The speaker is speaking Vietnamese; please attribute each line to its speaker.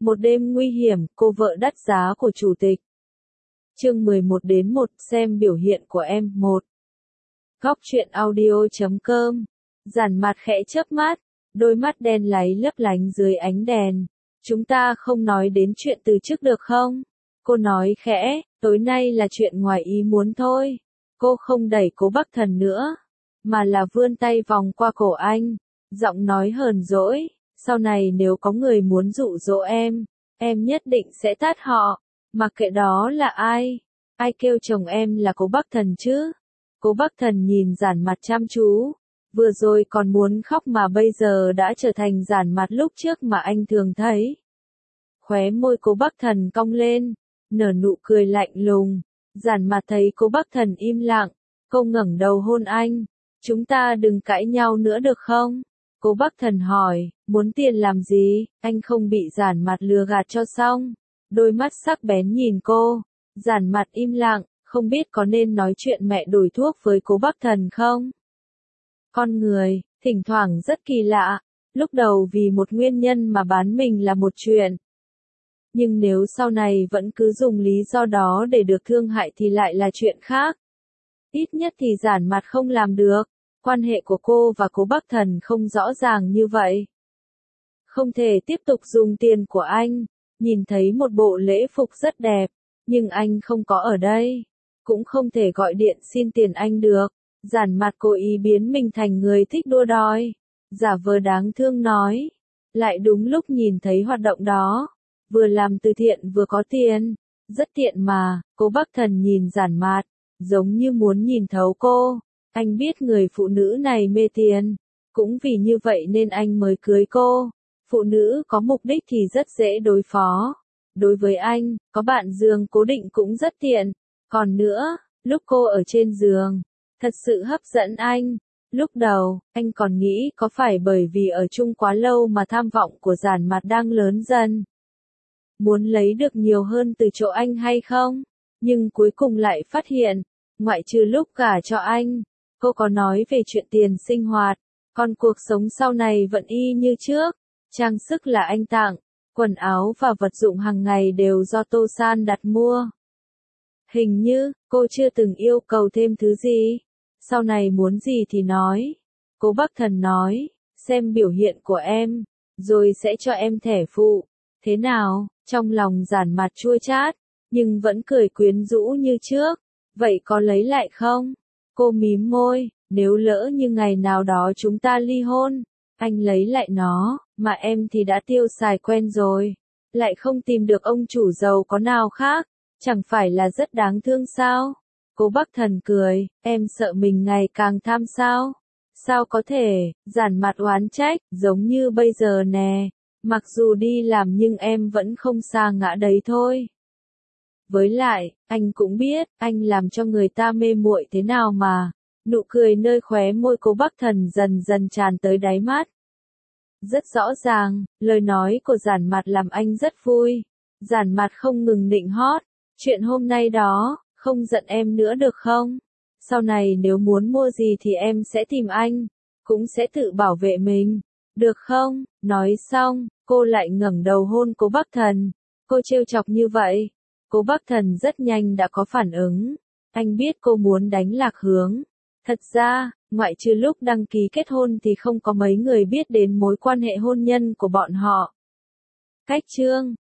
Speaker 1: Một đêm nguy hiểm, cô vợ đắt giá của chủ tịch. Chương 11-1, xem biểu hiện của em. 1. Góc truyện audio.com. Giản Mạt khẽ chớp mắt, đôi mắt đen láy lấp lánh dưới ánh đèn. Chúng ta không nói đến chuyện từ trước được không? Cô nói khẽ, tối nay là chuyện ngoài ý muốn thôi. Cô không đẩy Cố Bắc Thần nữa, mà là vươn tay vòng qua cổ anh, giọng nói hờn dỗi, sau này nếu có người muốn dụ dỗ em nhất định sẽ tát họ, mặc kệ đó là ai. Ai kêu chồng em là Cố Bắc Thần chứ? Cố Bắc Thần nhìn Giản Mạt chăm chú, vừa rồi còn muốn khóc mà bây giờ đã trở thành Giản Mạt lúc trước mà anh thường thấy. Khóe môi Cố Bắc Thần cong lên, nở nụ cười lạnh lùng. Giản Mạt thấy Cố Bắc Thần im lặng, cô ngẩng đầu hôn anh. Chúng ta đừng cãi nhau nữa được không? Cố Bắc Thần hỏi, muốn tiền làm gì? Anh không bị Giản Mạt lừa gạt cho xong. Đôi mắt sắc bén nhìn cô. Giản Mạt im lặng, không biết có nên nói chuyện mẹ đổi thuốc với Cố Bắc Thần không? Con người, thỉnh thoảng rất kỳ lạ. Lúc đầu vì một nguyên nhân mà bán mình là một chuyện. Nhưng nếu sau này vẫn cứ dùng lý do đó để được thương hại thì lại là chuyện khác. Ít nhất thì Giản Mạt không làm được. Quan hệ của cô và Cố Bắc Thần không rõ ràng như vậy. Không thể tiếp tục dùng tiền của anh. Nhìn thấy một bộ lễ phục rất đẹp, nhưng anh không có ở đây. Cũng không thể gọi điện xin tiền anh được. Giản Mạt cố ý biến mình thành người thích đua đòi. Giả vờ đáng thương nói. Lại đúng lúc nhìn thấy hoạt động đó. Vừa làm từ thiện vừa có tiền. Rất tiện mà. Cố Bắc Thần nhìn Giản Mạt, giống như muốn nhìn thấu cô. Anh biết người phụ nữ này mê tiền. Cũng vì như vậy nên anh mới cưới cô. Phụ nữ có mục đích thì rất dễ đối phó. Đối với anh, có bạn giường cố định cũng rất tiện. Còn nữa, lúc cô ở trên giường, thật sự hấp dẫn anh. Lúc đầu, anh còn nghĩ có phải bởi vì ở chung quá lâu mà tham vọng của Giản Mạt đang lớn dần. Muốn lấy được nhiều hơn từ chỗ anh hay không? Nhưng cuối cùng lại phát hiện, ngoại trừ lúc gả cho anh, cô có nói về chuyện tiền sinh hoạt, còn cuộc sống sau này vẫn y như trước. Trang sức là anh tặng, quần áo và vật dụng hàng ngày đều do Tô San đặt mua. Hình như, cô chưa từng yêu cầu thêm thứ gì. Sau này muốn gì thì nói. Cố Bắc Thần nói, xem biểu hiện của em, rồi sẽ cho em thẻ phụ. Thế nào? Trong lòng Giản Mạt chua chát, nhưng vẫn cười quyến rũ như trước. Vậy có lấy lại không? Cô mím môi, nếu lỡ như ngày nào đó chúng ta ly hôn, anh lấy lại nó, mà em thì đã tiêu xài quen rồi. Lại không tìm được ông chủ giàu có nào khác, chẳng phải là rất đáng thương sao? Cố Bắc Thần cười, em sợ mình ngày càng tham sao? Sao có thể? Giản Mạt oán trách, giống như bây giờ nè. Mặc dù đi làm nhưng em vẫn không sa ngã đấy thôi. Với lại, anh cũng biết, anh làm cho người ta mê muội thế nào mà. Nụ cười nơi khóe môi Cố Bắc Thần dần dần tràn tới đáy mắt. Rất rõ ràng, lời nói của Giản Mạt làm anh rất vui. Giản Mạt không ngừng nịnh hót. Chuyện hôm nay đó, không giận em nữa được không? Sau này nếu muốn mua gì thì em sẽ tìm anh. Cũng sẽ tự bảo vệ mình. Được không? Nói xong, cô lại ngẩng đầu hôn Cố Bắc Thần. Cô trêu chọc như vậy. Cố Bắc Thần rất nhanh đã có phản ứng. Anh biết cô muốn đánh lạc hướng. Thật ra, ngoại trừ lúc đăng ký kết hôn thì không có mấy người biết đến mối quan hệ hôn nhân của bọn họ. Cách chương